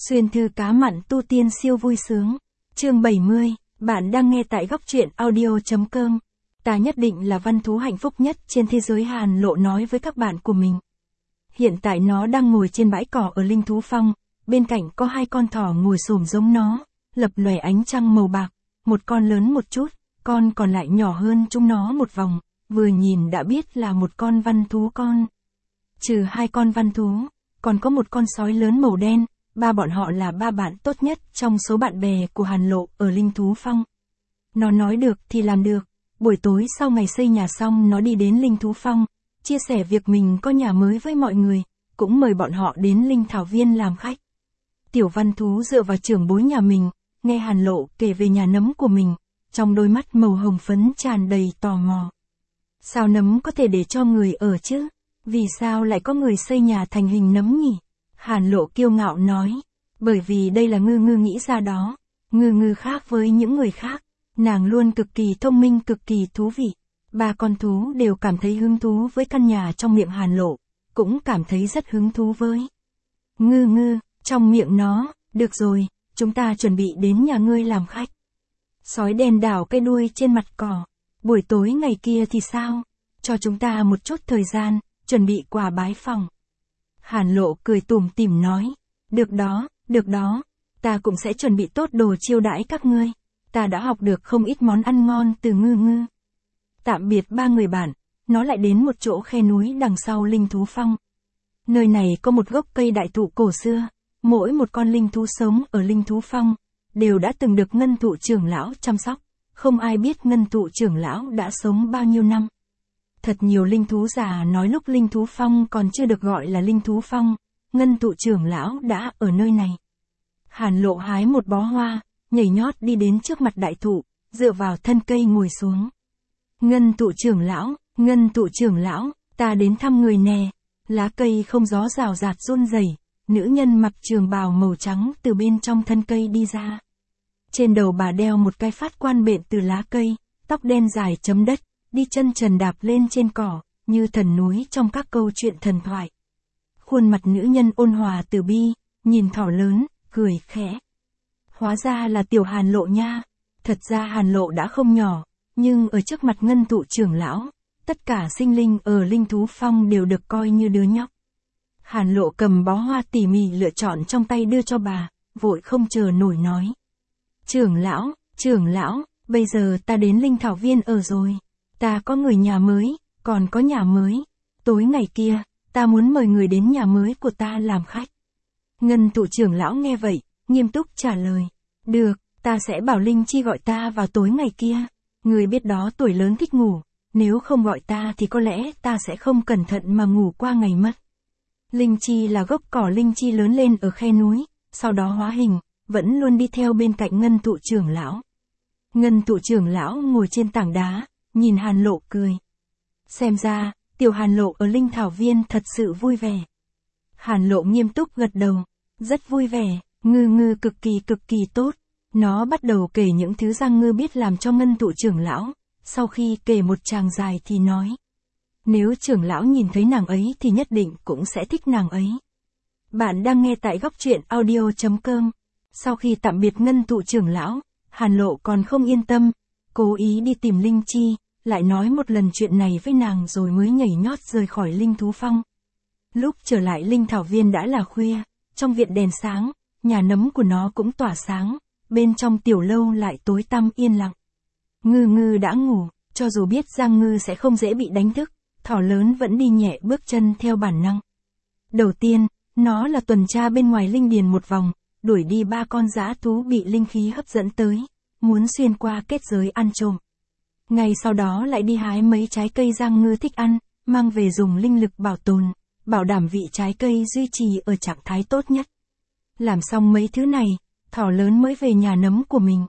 Xuyên thư cá mặn tu tiên siêu vui sướng. Chương 70, bạn đang nghe tại góc truyện audio.com. Ta nhất định là văn thú hạnh phúc nhất trên thế giới, Hàn Lộ nói với các bạn của mình. Hiện tại nó đang ngồi trên bãi cỏ ở Linh Thú Phong, bên cạnh có hai con thỏ ngồi xổm giống nó, lập lòe ánh trăng màu bạc, một con lớn một chút, con còn lại nhỏ hơn chúng nó một vòng, vừa nhìn đã biết là một con văn thú con. Trừ hai con văn thú, còn có một con sói lớn màu đen. Bọn họ là ba bạn tốt nhất trong số bạn bè của Hàn Lộ ở Linh Thú Phong. Nó nói được thì làm được. Buổi tối sau ngày xây nhà xong, nó đi đến Linh Thú Phong, chia sẻ việc mình có nhà mới với mọi người, cũng mời bọn họ đến Linh Thảo Viên làm khách. Tiểu văn thú dựa vào trưởng bối nhà mình, nghe Hàn Lộ kể về nhà nấm của mình, trong đôi mắt màu hồng phấn tràn đầy tò mò. Sao nấm có thể để cho người ở chứ? Vì sao lại có người xây nhà thành hình nấm nhỉ? Hàn Lộ kiêu ngạo nói, bởi vì đây là Ngư Ngư nghĩ ra đó. Ngư Ngư khác với những người khác, nàng luôn cực kỳ thông minh, cực kỳ thú vị. Ba con thú đều cảm thấy hứng thú với căn nhà trong miệng Hàn Lộ, cũng cảm thấy rất hứng thú với Ngư Ngư, trong miệng nó. Được rồi, chúng ta chuẩn bị đến nhà ngươi làm khách. Sói đen đảo cái đuôi trên mặt cỏ. Buổi tối ngày kia thì sao? Cho chúng ta một chút thời gian, chuẩn bị quà bái phòng. Hàn Lộ cười tủm tỉm nói, được đó, ta cũng sẽ chuẩn bị tốt đồ chiêu đãi các ngươi. Ta đã học được không ít món ăn ngon từ Ngư Ngư. Tạm biệt ba người bạn, nó lại đến một chỗ khe núi đằng sau Linh Thú Phong. Nơi này có một gốc cây đại thụ cổ xưa, mỗi một con linh thú sống ở Linh Thú Phong đều đã từng được Ngân Thụ trưởng lão chăm sóc, không ai biết Ngân Thụ trưởng lão đã sống bao nhiêu năm. Thật nhiều linh thú già nói lúc Linh Thú Phong còn chưa được gọi là Linh Thú Phong, Ngân Thụ trưởng lão đã ở nơi này. Hàn Lộ hái một bó hoa, nhảy nhót đi đến trước mặt đại thụ, dựa vào thân cây ngồi xuống. Ngân Thụ trưởng lão, ta đến thăm người nè. Lá cây không gió rào rạt run rẩy, nữ nhân mặc trường bào màu trắng từ bên trong thân cây đi ra. Trên đầu bà đeo một cái phát quan bện từ lá cây, tóc đen dài chấm đất, đi chân trần đạp lên trên cỏ, như thần núi trong các câu chuyện thần thoại. Khuôn mặt nữ nhân ôn hòa từ bi, nhìn thỏ lớn, cười khẽ. Hóa ra là tiểu Hàn Lộ nha. Thật ra Hàn Lộ đã không nhỏ, nhưng ở trước mặt Ngân Thụ trưởng lão, tất cả sinh linh ở Linh Thú Phong đều được coi như đứa nhóc. Hàn Lộ cầm bó hoa tỉ mỉ lựa chọn trong tay đưa cho bà, vội không chờ nổi nói. Trưởng lão, bây giờ ta đến Linh Thảo Viên ở rồi. Ta có người nhà mới, còn có nhà mới. Tối ngày kia, ta muốn mời người đến nhà mới của ta làm khách. Ngân Thụ trưởng lão nghe vậy, nghiêm túc trả lời. Được, ta sẽ bảo Linh Chi gọi ta vào tối ngày kia. Người biết đó, tuổi lớn thích ngủ. Nếu không gọi ta thì có lẽ ta sẽ không cẩn thận mà ngủ qua ngày mất. Linh Chi là gốc cỏ linh chi lớn lên ở khe núi, sau đó hóa hình, vẫn luôn đi theo bên cạnh Ngân Thụ trưởng lão. Ngân Thụ trưởng lão ngồi trên tảng đá, nhìn Hàn Lộ cười. Xem ra, tiểu Hàn Lộ ở Linh Thảo Viên thật sự vui vẻ. Hàn Lộ nghiêm túc gật đầu. Rất vui vẻ, Ngư Ngư cực kỳ tốt. Nó bắt đầu kể những thứ Giang Ngư biết làm cho Ngân Thụ trưởng lão. Sau khi kể một tràng dài thì nói. Nếu trưởng lão nhìn thấy nàng ấy thì nhất định cũng sẽ thích nàng ấy. Bạn đang nghe tại góc truyện audio.com. Sau khi tạm biệt Ngân Thụ trưởng lão, Hàn Lộ còn không yên tâm, cố ý đi tìm Linh Chi, lại nói một lần chuyện này với nàng rồi mới nhảy nhót rời khỏi Linh Thú Phong. Lúc trở lại Linh Thảo Viên đã là khuya, trong viện đèn sáng, nhà nấm của nó cũng tỏa sáng, bên trong tiểu lâu lại tối tăm yên lặng. Ngư Ngư đã ngủ, cho dù biết Giang Ngư sẽ không dễ bị đánh thức, thỏ lớn vẫn đi nhẹ bước chân theo bản năng. Đầu tiên, nó là tuần tra bên ngoài linh điền một vòng, đuổi đi ba con dã thú bị linh khí hấp dẫn tới, muốn xuyên qua kết giới ăn trộm. Ngày sau đó lại đi hái mấy trái cây Giang Ngư thích ăn, mang về dùng linh lực bảo tồn, bảo đảm vị trái cây duy trì ở trạng thái tốt nhất. Làm xong mấy thứ này, thỏ lớn mới về nhà nấm của mình.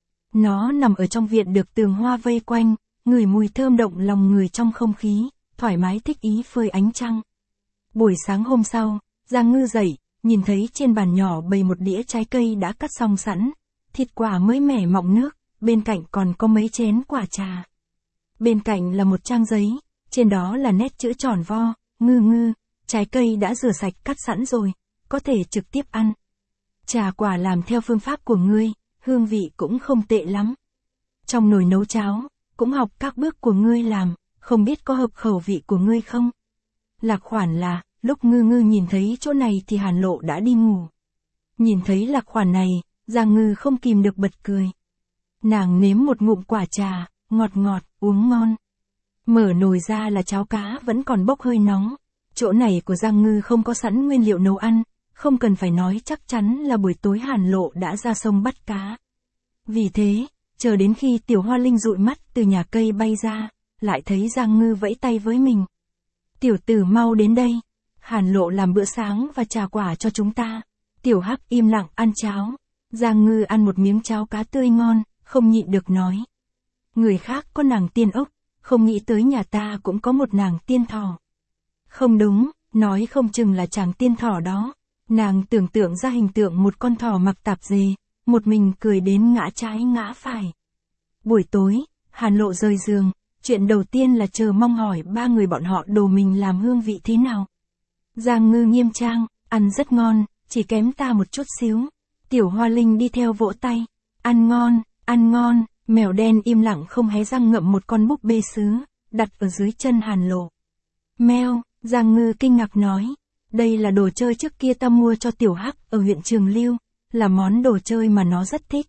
Nó nằm ở trong viện được tường hoa vây quanh, ngửi mùi thơm động lòng người trong không khí, thoải mái thích ý phơi ánh trăng. Buổi sáng hôm sau, Giang Ngư dậy, nhìn thấy trên bàn nhỏ bày một đĩa trái cây đã cắt xong sẵn, thịt quả mới mẻ mọng nước, bên cạnh còn có mấy chén quả trà. Bên cạnh là một trang giấy, trên đó là nét chữ tròn vo, Ngư Ngư, trái cây đã rửa sạch cắt sẵn rồi, có thể trực tiếp ăn. trà quả làm theo phương pháp của ngươi, hương vị cũng không tệ lắm. Trong nồi nấu cháo, cũng học các bước của ngươi làm, không biết có hợp khẩu vị của ngươi không? Lạc Khoản là, lúc Ngư Ngư nhìn thấy chỗ này thì Hàn Lộ đã đi ngủ. Nhìn thấy Lạc Khoản này, Giang Ngư không kìm được bật cười. Nàng nếm một ngụm quả trà, ngọt ngọt, uống ngon. Mở nồi ra là cháo cá vẫn còn bốc hơi nóng. Chỗ này của Giang Ngư không có sẵn nguyên liệu nấu ăn, không cần phải nói chắc chắn là buổi tối Hàn Lộ đã ra sông bắt cá. Vì thế, chờ đến khi Tiểu Hoa Linh dụi mắt từ nhà cây bay ra, lại thấy Giang Ngư vẫy tay với mình. Tiểu tử mau đến đây, Hàn Lộ làm bữa sáng và trà quả cho chúng ta. Tiểu Hắc im lặng ăn cháo. Giang Ngư ăn một miếng cháo cá tươi ngon, không nhịn được nói. Người khác có nàng tiên ốc, không nghĩ tới nhà ta cũng có một nàng tiên thỏ. Không đúng, nói không chừng là chàng tiên thỏ đó. Nàng tưởng tượng ra hình tượng một con thỏ mặc tạp dề, một mình cười đến ngã trái ngã phải. Buổi tối, Hàn Lộ rời giường, chuyện đầu tiên là chờ mong hỏi ba người bọn họ đồ mình làm hương vị thế nào. Giang Ngư nghiêm trang, ăn rất ngon, chỉ kém ta một chút xíu. Tiểu Hoa Linh đi theo vỗ tay, ăn ngon, mèo đen im lặng không hé răng ngậm một con búp bê sứ, đặt ở dưới chân Hàn Lộ. Mèo, Giang Ngư kinh ngạc nói, đây là đồ chơi trước kia ta mua cho Tiểu Hắc ở huyện Trường Lưu, là món đồ chơi mà nó rất thích.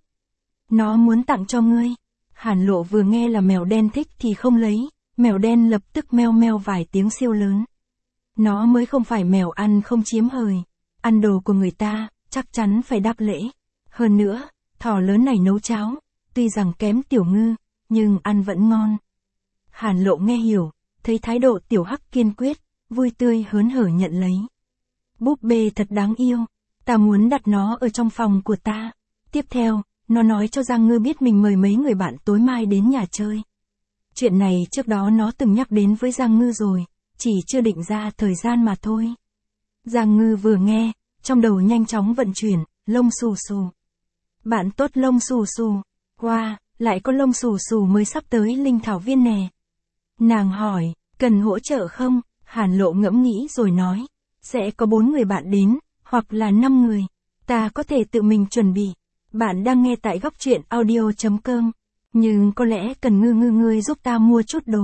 Nó muốn tặng cho ngươi. Hàn Lộ vừa nghe là mèo đen thích thì không lấy, mèo đen lập tức meo meo vài tiếng siêu lớn. Nó mới không phải mèo ăn không chiếm hời, ăn đồ của người ta, chắc chắn phải đáp lễ. Hơn nữa, thỏ lớn này nấu cháo, tuy rằng kém Tiểu Ngư, nhưng ăn vẫn ngon. Hàn Lộ nghe hiểu, thấy thái độ Tiểu Hắc kiên quyết, vui tươi hớn hở nhận lấy. Búp bê thật đáng yêu, ta muốn đặt nó ở trong phòng của ta. Tiếp theo, nó nói cho Giang Ngư biết mình mời mấy người bạn tối mai đến nhà chơi. Chuyện này trước đó nó từng nhắc đến với Giang Ngư rồi, chỉ chưa định ra thời gian mà thôi. Giang Ngư vừa nghe, trong đầu nhanh chóng vận chuyển, lông xù xù. Bạn tốt lông xù xù, wow, lại có lông xù xù mới sắp tới Linh Thảo Viên nè. Nàng hỏi, cần hỗ trợ không? Hàn Lộ ngẫm nghĩ rồi nói, sẽ có 4 người bạn đến, hoặc là 5 người. Ta có thể tự mình chuẩn bị. Bạn đang nghe tại góc truyện audio.com, nhưng có lẽ cần Ngư ngươi giúp ta mua chút đồ.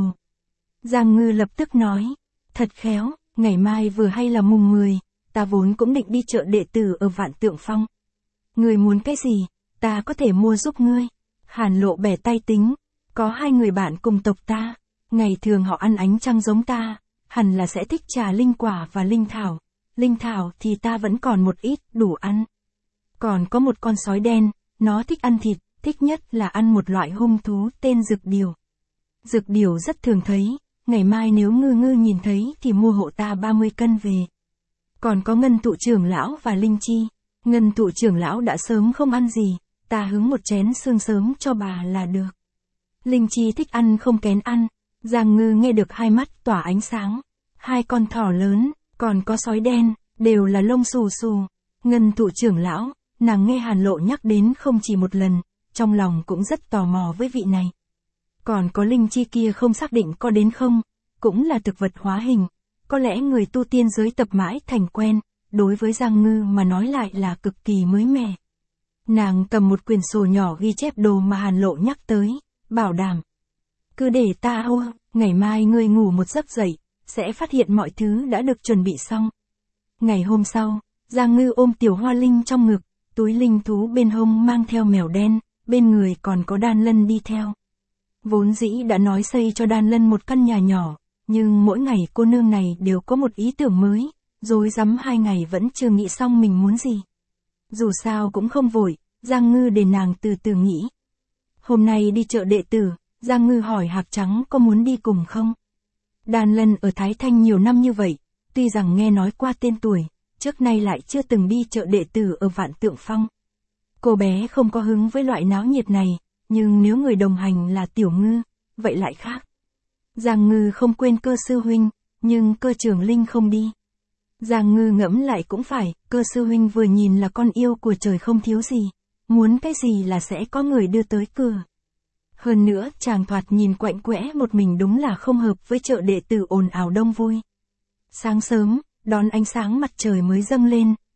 Giang Ngư lập tức nói, thật khéo, ngày mai vừa hay là mùng 10, ta vốn cũng định đi chợ đệ tử ở Vạn Tượng Phong. Ngươi muốn cái gì, ta có thể mua giúp ngươi. Hàn Lộ bẻ tay tính, có 2 người bạn cùng tộc ta, ngày thường họ ăn ánh trăng giống ta, hẳn là sẽ thích trà linh quả và linh thảo. Linh thảo thì ta vẫn còn một ít, đủ ăn. Còn có một con sói đen, nó thích ăn thịt, thích nhất là ăn một loại hung thú tên dực điểu. Dực điểu rất thường thấy, ngày mai nếu Ngư nhìn thấy thì mua hộ ta 30 cân về. Còn có Ngân Tụ trưởng lão và Linh Chi. Ngân Tụ trưởng lão đã sớm không ăn gì, ta hứng một chén xương sớm cho bà là được. Linh Chi thích ăn không kén ăn. Giang Ngư nghe được hai mắt tỏa ánh sáng. 2 con thỏ lớn, còn có sói đen, đều là lông xù xù. Ngân Tụ trưởng lão, nàng nghe Hàn Lộ nhắc đến không chỉ một lần, trong lòng cũng rất tò mò với vị này. Còn có Linh Chi kia không xác định có đến không, cũng là thực vật hóa hình, có lẽ người tu tiên giới tập mãi thành quen, đối với Giang Ngư mà nói lại là cực kỳ mới mẻ. Nàng cầm một quyển sổ nhỏ ghi chép đồ mà Hàn Lộ nhắc tới, bảo đảm. Cứ để ta ngày mai ngươi ngủ một giấc dậy, sẽ phát hiện mọi thứ đã được chuẩn bị xong. Ngày hôm sau, Giang Ngư ôm Tiểu Hoa Linh trong ngực, túi linh thú bên hông mang theo mèo đen, bên người còn có Đan Lân đi theo. Vốn dĩ đã nói xây cho Đan Lân một căn nhà nhỏ, nhưng mỗi ngày cô nương này đều có một ý tưởng mới, rối rắm 2 ngày vẫn chưa nghĩ xong mình muốn gì. Dù sao cũng không vội, Giang Ngư để nàng từ từ nghĩ. Hôm nay đi chợ đệ tử, Giang Ngư hỏi Hạc Trắng có muốn đi cùng không? Đan Lân ở Thái Thanh nhiều năm như vậy, tuy rằng nghe nói qua tên tuổi, trước nay lại chưa từng đi chợ đệ tử ở Vạn Tượng Phong. Cô bé không có hứng với loại náo nhiệt này, nhưng nếu người đồng hành là Tiểu Ngư, vậy lại khác. Giang Ngư không quên Cơ sư huynh, nhưng Cơ trưởng Linh không đi. Giang Ngư ngẫm lại cũng phải, Cơ sư huynh vừa nhìn là con yêu của trời không thiếu gì, muốn cái gì là sẽ có người đưa tới cửa. Hơn nữa, chàng thoạt nhìn quạnh quẽ một mình đúng là không hợp với chợ đệ tử ồn ào đông vui. Sáng sớm, đón ánh sáng mặt trời mới dâng lên,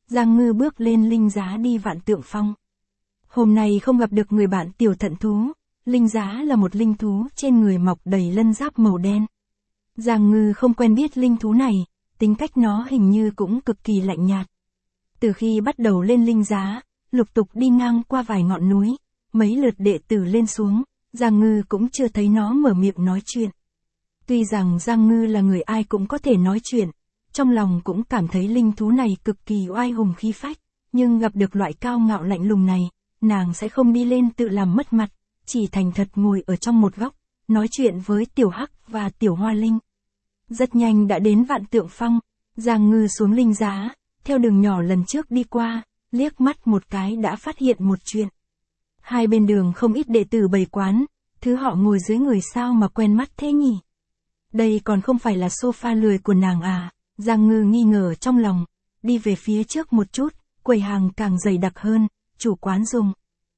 Giang Ngư bước lên Linh Giá đi Vạn Tượng Phong. Hôm nay không gặp được người bạn tiểu thận thú, Linh Giá là một linh thú trên người mọc đầy lân giáp màu đen. Giang Ngư không quen biết linh thú này, tính cách nó hình như cũng cực kỳ lạnh nhạt. Từ khi bắt đầu lên Linh Giá, lục tục đi ngang qua vài ngọn núi, mấy lượt đệ tử lên xuống, Giang Ngư cũng chưa thấy nó mở miệng nói chuyện. Tuy rằng Giang Ngư là người ai cũng có thể nói chuyện, trong lòng cũng cảm thấy linh thú này cực kỳ oai hùng khí phách, nhưng gặp được loại cao ngạo lạnh lùng này, nàng sẽ không đi lên tự làm mất mặt, chỉ thành thật ngồi ở trong một góc, nói chuyện với Tiểu Hắc và Tiểu Hoa Linh. Rất nhanh đã đến Vạn Tượng Phong, Giang Ngư xuống Linh Giá, theo đường nhỏ lần trước đi qua, liếc mắt một cái đã phát hiện một chuyện. Hai bên đường không ít đệ tử bày quán, thứ họ ngồi dưới người sao mà quen mắt thế nhỉ? Đây còn không phải là sofa lười của nàng à? Giang Ngư nghi ngờ trong lòng, đi về phía trước một chút, quầy hàng càng dày đặc hơn, chủ quán dùng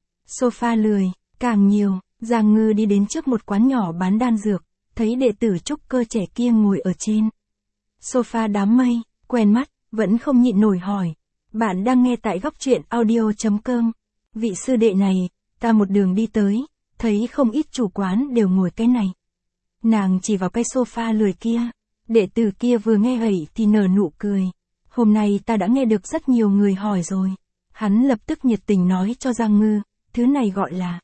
sofa lười, càng nhiều, Giang Ngư đi đến trước một quán nhỏ bán đan dược, thấy đệ tử trúc cơ trẻ kia ngồi ở trên sofa đám mây, quen mắt, vẫn không nhịn nổi hỏi. Bạn đang nghe tại góc truyện audio.com. Vị sư đệ này, ta một đường đi tới, thấy không ít chủ quán đều ngồi cái này. Nàng chỉ vào cái sofa lười kia. Đệ tử kia vừa nghe vậy thì nở nụ cười. Hôm nay ta đã nghe được rất nhiều người hỏi rồi. Hắn lập tức nhiệt tình nói cho Giang Ngư, thứ này gọi là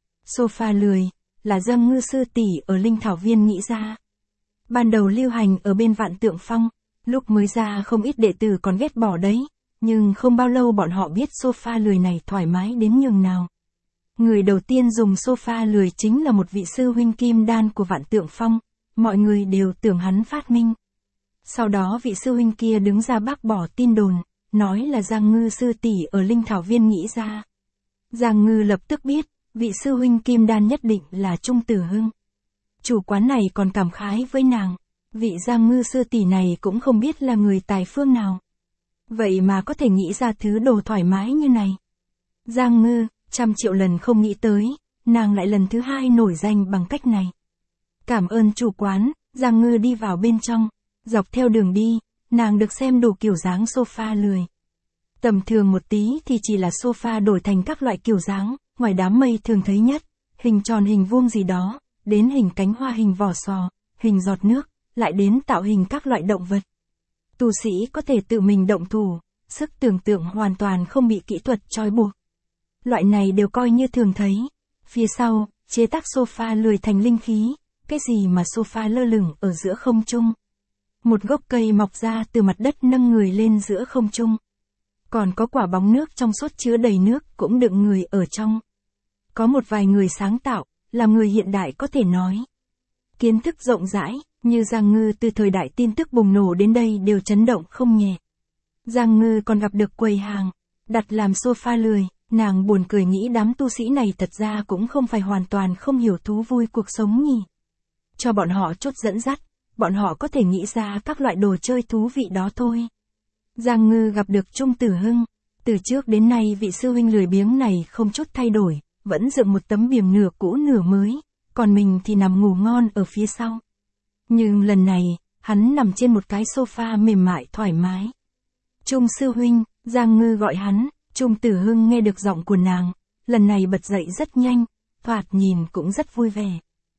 sofa lười, là Giang Ngư sư tỷ ở Linh Thảo Viên nghĩ ra. Ban đầu lưu hành ở bên Vạn Tượng Phong, lúc mới ra không ít đệ tử còn ghét bỏ đấy, nhưng không bao lâu bọn họ biết sofa lười này thoải mái đến nhường nào. Người đầu tiên dùng sofa lười chính là một vị sư huynh kim đan của Vạn Tượng Phong, mọi người đều tưởng hắn phát minh. Sau đó vị sư huynh kia đứng ra bác bỏ tin đồn, nói là Giang Ngư sư tỷ ở Linh Thảo Viên nghĩ ra. Giang Ngư lập tức biết, vị sư huynh kim đan nhất định là Trung Tử Hưng. Chủ quán này còn cảm khái với nàng, vị Giang Ngư sư tỷ này cũng không biết là người tài phương nào. Vậy mà có thể nghĩ ra thứ đồ thoải mái như này. Giang Ngư, 100 triệu lần không nghĩ tới, nàng lại lần thứ hai nổi danh bằng cách này. Cảm ơn chủ quán, Giang Ngư đi vào bên trong, dọc theo đường đi, nàng được xem đủ kiểu dáng sofa lười. Tầm thường một tí thì chỉ là sofa đổi thành các loại kiểu dáng, ngoài đám mây thường thấy nhất, hình tròn hình vuông gì đó, đến hình cánh hoa hình vỏ sò, hình giọt nước, lại đến tạo hình các loại động vật. Tu sĩ có thể tự mình động thủ, sức tưởng tượng hoàn toàn không bị kỹ thuật trói buộc. Loại này đều coi như thường thấy. Phía sau, chế tác sofa lười thành linh khí, cái gì mà sofa lơ lửng ở giữa không trung. Một gốc cây mọc ra từ mặt đất nâng người lên giữa không trung. Còn có quả bóng nước trong suốt chứa đầy nước cũng đựng người ở trong. Có một vài người sáng tạo, làm người hiện đại có thể nói. Kiến thức rộng rãi, như Giang Ngư từ thời đại tin tức bùng nổ đến đây đều chấn động không nhẹ. Giang Ngư còn gặp được quầy hàng, đặt làm sofa lười, nàng buồn cười nghĩ đám tu sĩ này thật ra cũng không phải hoàn toàn không hiểu thú vui cuộc sống nhỉ. Cho bọn họ chút dẫn dắt, bọn họ có thể nghĩ ra các loại đồ chơi thú vị đó thôi. Giang Ngư gặp được Trung Tử Hưng, từ trước đến nay vị sư huynh lười biếng này không chút thay đổi, vẫn dựng một tấm biềm nửa cũ nửa mới, còn mình thì nằm ngủ ngon ở phía sau. Nhưng lần này, hắn nằm trên một cái sofa mềm mại thoải mái. Trung sư huynh, Giang Ngư gọi hắn, Trung Tử Hưng nghe được giọng của nàng, lần này bật dậy rất nhanh, thoạt nhìn cũng rất vui vẻ.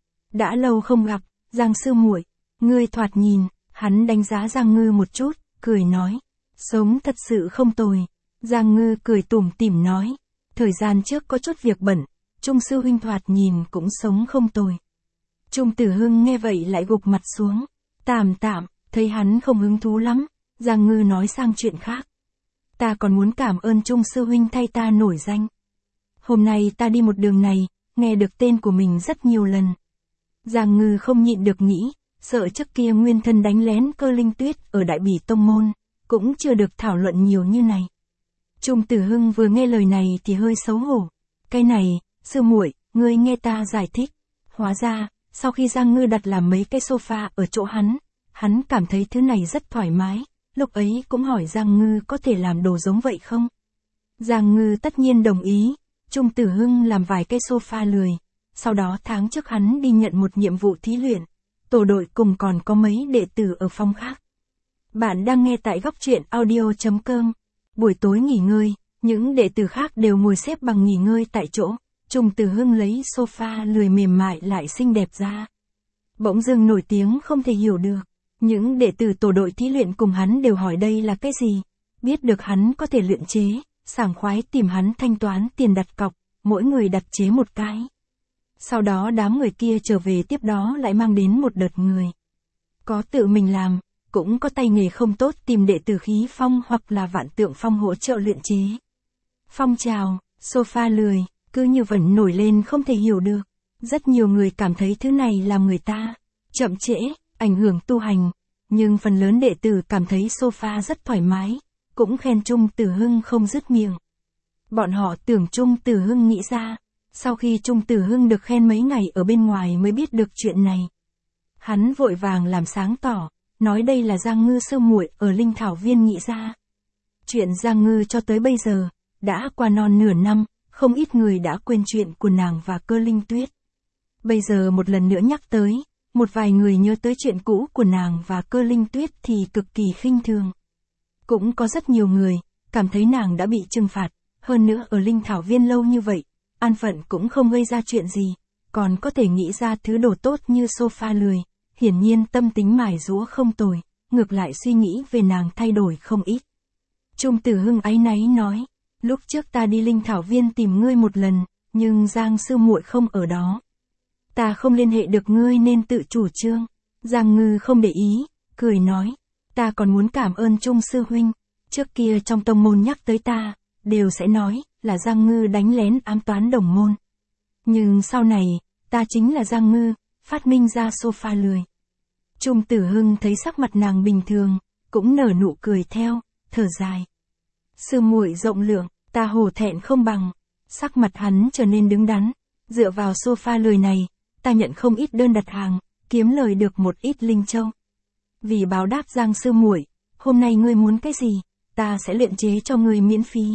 Đã lâu không gặp, Giang sư muội, ngươi thoạt nhìn, hắn đánh giá Giang Ngư một chút, cười nói, sống thật sự không tồi. Giang Ngư cười tủm tỉm nói, thời gian trước có chút việc bận, Trung sư huynh thoạt nhìn cũng sống không tồi. Trung Tử Hưng nghe vậy lại gục mặt xuống, tạm, thấy hắn không hứng thú lắm, Giang Ngư nói sang chuyện khác. Ta còn muốn cảm ơn Trung sư huynh thay ta nổi danh. Hôm nay ta đi một đường này, nghe được tên của mình rất nhiều lần. Giang Ngư không nhịn được nghĩ, sợ trước kia nguyên thân đánh lén Cơ Linh Tuyết ở Đại Bỉ Tông Môn, cũng chưa được thảo luận nhiều như này. Trung Tử Hưng vừa nghe lời này thì hơi xấu hổ. Cái này, sư muội, ngươi nghe ta giải thích. Hóa ra, sau khi Giang Ngư đặt làm mấy cái sofa ở chỗ hắn cảm thấy thứ này rất thoải mái, lúc ấy cũng hỏi Giang Ngư có thể làm đồ giống vậy không? Giang Ngư tất nhiên đồng ý, Trung Tử Hưng làm vài cái sofa lười, sau đó tháng trước hắn đi nhận một nhiệm vụ thí luyện, tổ đội cùng còn có mấy đệ tử ở phòng khác. Bạn đang nghe tại góc truyện audio.com. Buổi tối nghỉ ngơi, những đệ tử khác đều ngồi xếp bằng nghỉ ngơi tại chỗ. Trung Tử Hưng lấy sofa lười mềm mại lại xinh đẹp ra. Bỗng dưng nổi tiếng không thể hiểu được. Những đệ tử tổ đội thí luyện cùng hắn đều hỏi đây là cái gì. Biết được hắn có thể luyện chế, sảng khoái tìm hắn thanh toán tiền đặt cọc, mỗi người đặt chế một cái. Sau đó đám người kia trở về tiếp đó lại mang đến một đợt người. Có tự mình làm, cũng có tay nghề không tốt tìm đệ tử khí phong hoặc là vạn tượng phong hỗ trợ luyện chế. Phong trào, sofa lười, cứ như vẫn nổi lên không thể hiểu được. Rất nhiều người cảm thấy thứ này làm người ta chậm trễ, ảnh hưởng tu hành, nhưng phần lớn đệ tử cảm thấy sofa rất thoải mái, cũng khen Trung Tử Hưng không dứt miệng. Bọn họ tưởng Trung Tử Hưng nghĩ ra, sau khi Trung Tử Hưng được khen mấy ngày ở bên ngoài mới biết được chuyện này. Hắn vội vàng làm sáng tỏ, nói đây là Giang Ngư sư muội ở Linh Thảo Viên nghĩ ra. Chuyện Giang Ngư cho tới bây giờ, đã qua non nửa năm, không ít người đã quên chuyện của nàng và Cơ Linh Tuyết. Bây giờ một lần nữa nhắc tới, một vài người nhớ tới chuyện cũ của nàng và Cơ Linh Tuyết thì cực kỳ khinh thường. Cũng có rất nhiều người, cảm thấy nàng đã bị trừng phạt, hơn nữa ở Linh Thảo Viên lâu như vậy, an phận cũng không gây ra chuyện gì, còn có thể nghĩ ra thứ đồ tốt như sofa lười, hiển nhiên tâm tính mài giũa không tồi, ngược lại suy nghĩ về nàng thay đổi không ít. Trung Tử Hưng áy náy nói, lúc trước ta đi Linh Thảo Viên tìm ngươi một lần, nhưng Giang sư muội không ở đó. Ta không liên hệ được ngươi nên tự chủ trương. Giang Ngư không để ý, cười nói, ta còn muốn cảm ơn Trung sư huynh, trước kia trong tông môn nhắc tới ta, đều sẽ nói là Giang Ngư đánh lén ám toán đồng môn. Nhưng sau này, ta chính là Giang Ngư, phát minh ra sofa lười. Trung Tử Hưng thấy sắc mặt nàng bình thường, cũng nở nụ cười theo, thở dài. Sư muội rộng lượng, ta hổ thẹn không bằng. Sắc mặt hắn trở nên đứng đắn, dựa vào sofa lười này, ta nhận không ít đơn đặt hàng, kiếm lời được một ít linh châu. Vì báo đáp Giang sư muội, hôm nay ngươi muốn cái gì, ta sẽ luyện chế cho ngươi miễn phí.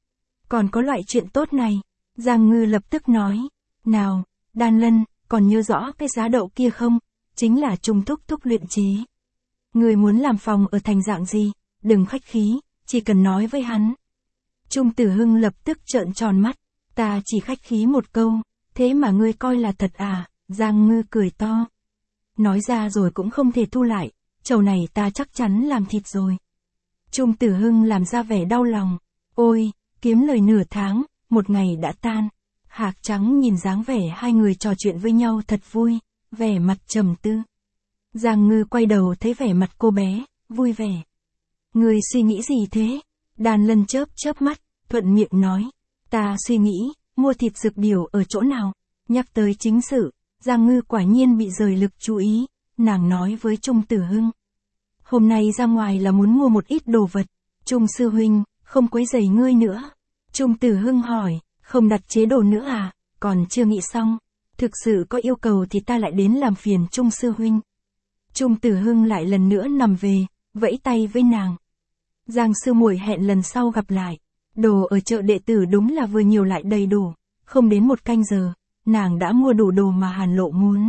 Còn có loại chuyện tốt này, Giang Ngư lập tức nói, nào, Đan Lân, còn nhớ rõ cái giá đậu kia không, chính là Trung thúc thúc luyện chế. Ngươi muốn làm phòng ở thành dạng gì, đừng khách khí, chỉ cần nói với hắn. Trung Tử Hưng lập tức trợn tròn mắt, ta chỉ khách khí một câu, thế mà ngươi coi là thật à, Giang Ngư cười to. Nói ra rồi cũng không thể thu lại, chầu này ta chắc chắn làm thịt rồi. Trung Tử Hưng làm ra vẻ đau lòng, ôi, kiếm lời nửa tháng, một ngày đã tan. Hạc Trắng nhìn dáng vẻ hai người trò chuyện với nhau thật vui, vẻ mặt trầm tư. Giang Ngư quay đầu thấy vẻ mặt cô bé, vui vẻ. Ngươi suy nghĩ gì thế? Đan Lân chớp chớp mắt, thuận miệng nói. Ta suy nghĩ, mua thịt dược điều ở chỗ nào? Nhắc tới chính sự, Giang Ngư quả nhiên bị rời lực chú ý, nàng nói với Trung Tử Hưng. Hôm nay ra ngoài là muốn mua một ít đồ vật, Trung sư huynh, không quấy rầy ngươi nữa. Trung Tử Hưng hỏi, không đặt chế đồ nữa à, còn chưa nghĩ xong. Thực sự có yêu cầu thì ta lại đến làm phiền Trung sư huynh. Trung Tử Hưng lại lần nữa nằm về, vẫy tay với nàng. Giang sư muội hẹn lần sau gặp lại. Đồ ở chợ đệ tử đúng là vừa nhiều lại đầy đủ, không đến một canh giờ, nàng đã mua đủ đồ mà Hàn Lộ muốn.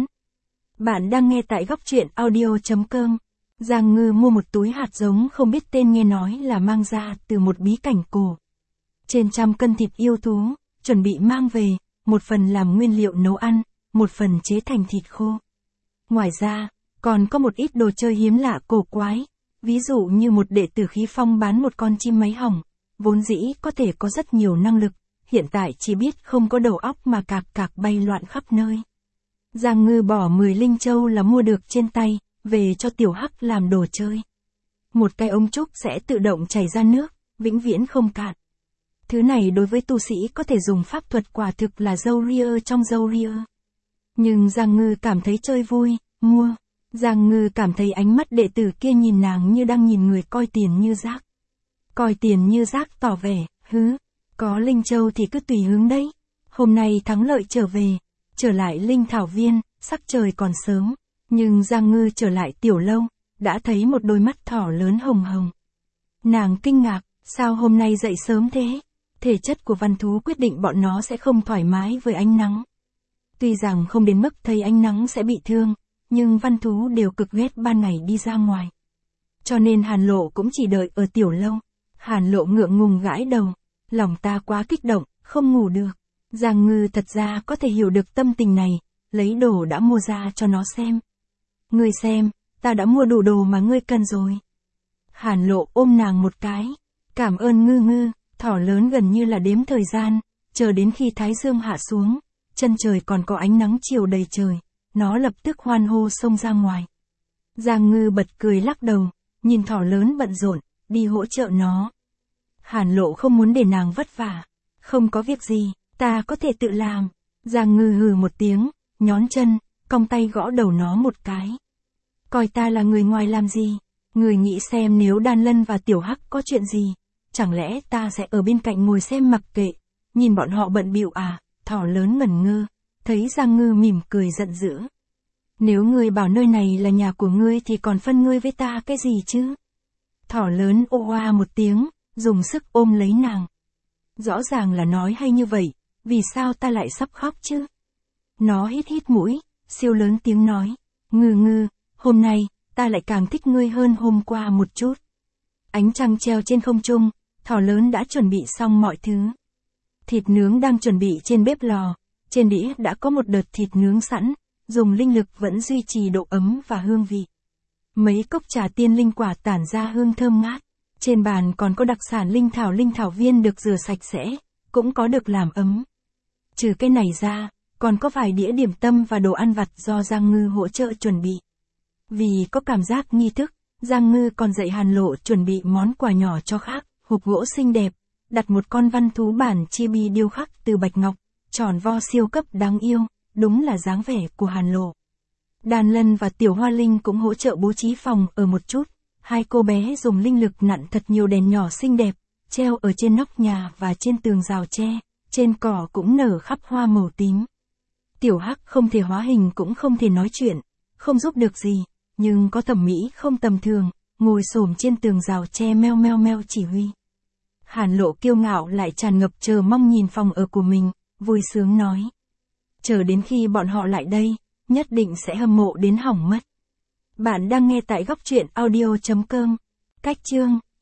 Bạn đang nghe tại góc truyện audio.com. Giang Ngư mua một túi hạt giống không biết tên nghe nói là mang ra từ một bí cảnh cổ. Trên 100 cân thịt yêu thú, chuẩn bị mang về, một phần làm nguyên liệu nấu ăn, một phần chế thành thịt khô. Ngoài ra, còn có một ít đồ chơi hiếm lạ cổ quái, ví dụ như một đệ tử khí phong bán một con chim máy hỏng, vốn dĩ có thể có rất nhiều năng lực, hiện tại chỉ biết không có đầu óc mà cạc cạc bay loạn khắp nơi. Giang Ngư bỏ 10 linh châu là mua được trên tay, về cho Tiểu Hắc làm đồ chơi. Một cái ống trúc sẽ tự động chảy ra nước, vĩnh viễn không cạn. Thứ này đối với tu sĩ có thể dùng pháp thuật quả thực là dâu ria trong dâu ria. Nhưng Giang Ngư cảm thấy chơi vui, mua. Giang Ngư cảm thấy ánh mắt đệ tử kia nhìn nàng như đang nhìn người coi tiền như rác. Coi tiền như rác tỏ vẻ, có linh châu thì cứ tùy hứng đấy. Hôm nay thắng lợi trở về, trở lại Linh Thảo Viên, sắc trời còn sớm, nhưng Giang Ngư trở lại tiểu lâu, đã thấy một đôi mắt thỏ lớn hồng hồng. Nàng kinh ngạc, sao hôm nay dậy sớm thế? Thể chất của văn thú quyết định bọn nó sẽ không thoải mái với ánh nắng. Tuy rằng không đến mức thấy ánh nắng sẽ bị thương, nhưng văn thú đều cực ghét ban ngày đi ra ngoài. Cho nên Hàn Lộ cũng chỉ đợi ở tiểu lâu. Hàn Lộ ngượng ngùng gãi đầu. Lòng ta quá kích động, không ngủ được. Giang Ngư thật ra có thể hiểu được tâm tình này, lấy đồ đã mua ra cho nó xem. Ngươi xem, ta đã mua đủ đồ mà ngươi cần rồi. Hàn Lộ ôm nàng một cái. Cảm ơn Ngư Ngư. Thỏ lớn gần như là đếm thời gian, chờ đến khi thái dương hạ xuống, chân trời còn có ánh nắng chiều đầy trời, nó lập tức hoan hô xông ra ngoài. Giang Ngư bật cười lắc đầu, nhìn thỏ lớn bận rộn, đi hỗ trợ nó. Hàn Lộ không muốn để nàng vất vả. Không có việc gì, ta có thể tự làm. Giang Ngư hừ một tiếng, nhón chân, cong tay gõ đầu nó một cái. Coi ta là người ngoài làm gì? Người nghĩ xem nếu Đan Lân và Tiểu Hắc có chuyện gì, chẳng lẽ ta sẽ ở bên cạnh ngồi xem mặc kệ, nhìn bọn họ bận bịu à? Thỏ lớn ngẩn ngơ, thấy Giang Ngư mỉm cười giận dữ. Nếu ngươi bảo nơi này là nhà của ngươi thì còn phân ngươi với ta cái gì chứ? Thỏ lớn ô oa một tiếng, dùng sức ôm lấy nàng. Rõ ràng là nói hay như vậy, vì sao ta lại sắp khóc chứ? Nó hít hít mũi, siêu lớn tiếng nói. Ngư Ngư, hôm nay, ta lại càng thích ngươi hơn hôm qua một chút. Ánh trăng treo trên không trung, thỏ lớn đã chuẩn bị xong mọi thứ. Thịt nướng đang chuẩn bị trên bếp lò, trên đĩa đã có một đợt thịt nướng sẵn, dùng linh lực vẫn duy trì độ ấm và hương vị. Mấy cốc trà tiên linh quả tản ra hương thơm ngát, trên bàn còn có đặc sản linh thảo viên được rửa sạch sẽ, cũng có được làm ấm. Trừ cái này ra, còn có vài đĩa điểm tâm và đồ ăn vặt do Giang Ngư hỗ trợ chuẩn bị. Vì có cảm giác nghi thức, Giang Ngư còn dạy Hàn Lộ chuẩn bị món quà nhỏ cho khác, hộp gỗ xinh đẹp, đặt một con văn thú bản chibi điêu khắc từ bạch ngọc, tròn vo siêu cấp đáng yêu, đúng là dáng vẻ của Hàn Lộ. Đan Lân và Tiểu Hoa Linh cũng hỗ trợ bố trí phòng ở một chút, hai cô bé dùng linh lực nặn thật nhiều đèn nhỏ xinh đẹp, treo ở trên nóc nhà và trên tường rào tre, trên cỏ cũng nở khắp hoa màu tím. Tiểu Hắc không thể hóa hình cũng không thể nói chuyện, không giúp được gì, nhưng có thẩm mỹ không tầm thường, ngồi xổm trên tường rào tre meo meo meo chỉ huy. Hàn Lộ kiêu ngạo lại tràn ngập chờ mong nhìn phòng ở của mình, vui sướng nói. Chờ đến khi bọn họ lại đây, nhất định sẽ hâm mộ đến hỏng mất. Bạn đang nghe tại góc truyện audio.com. Cách chương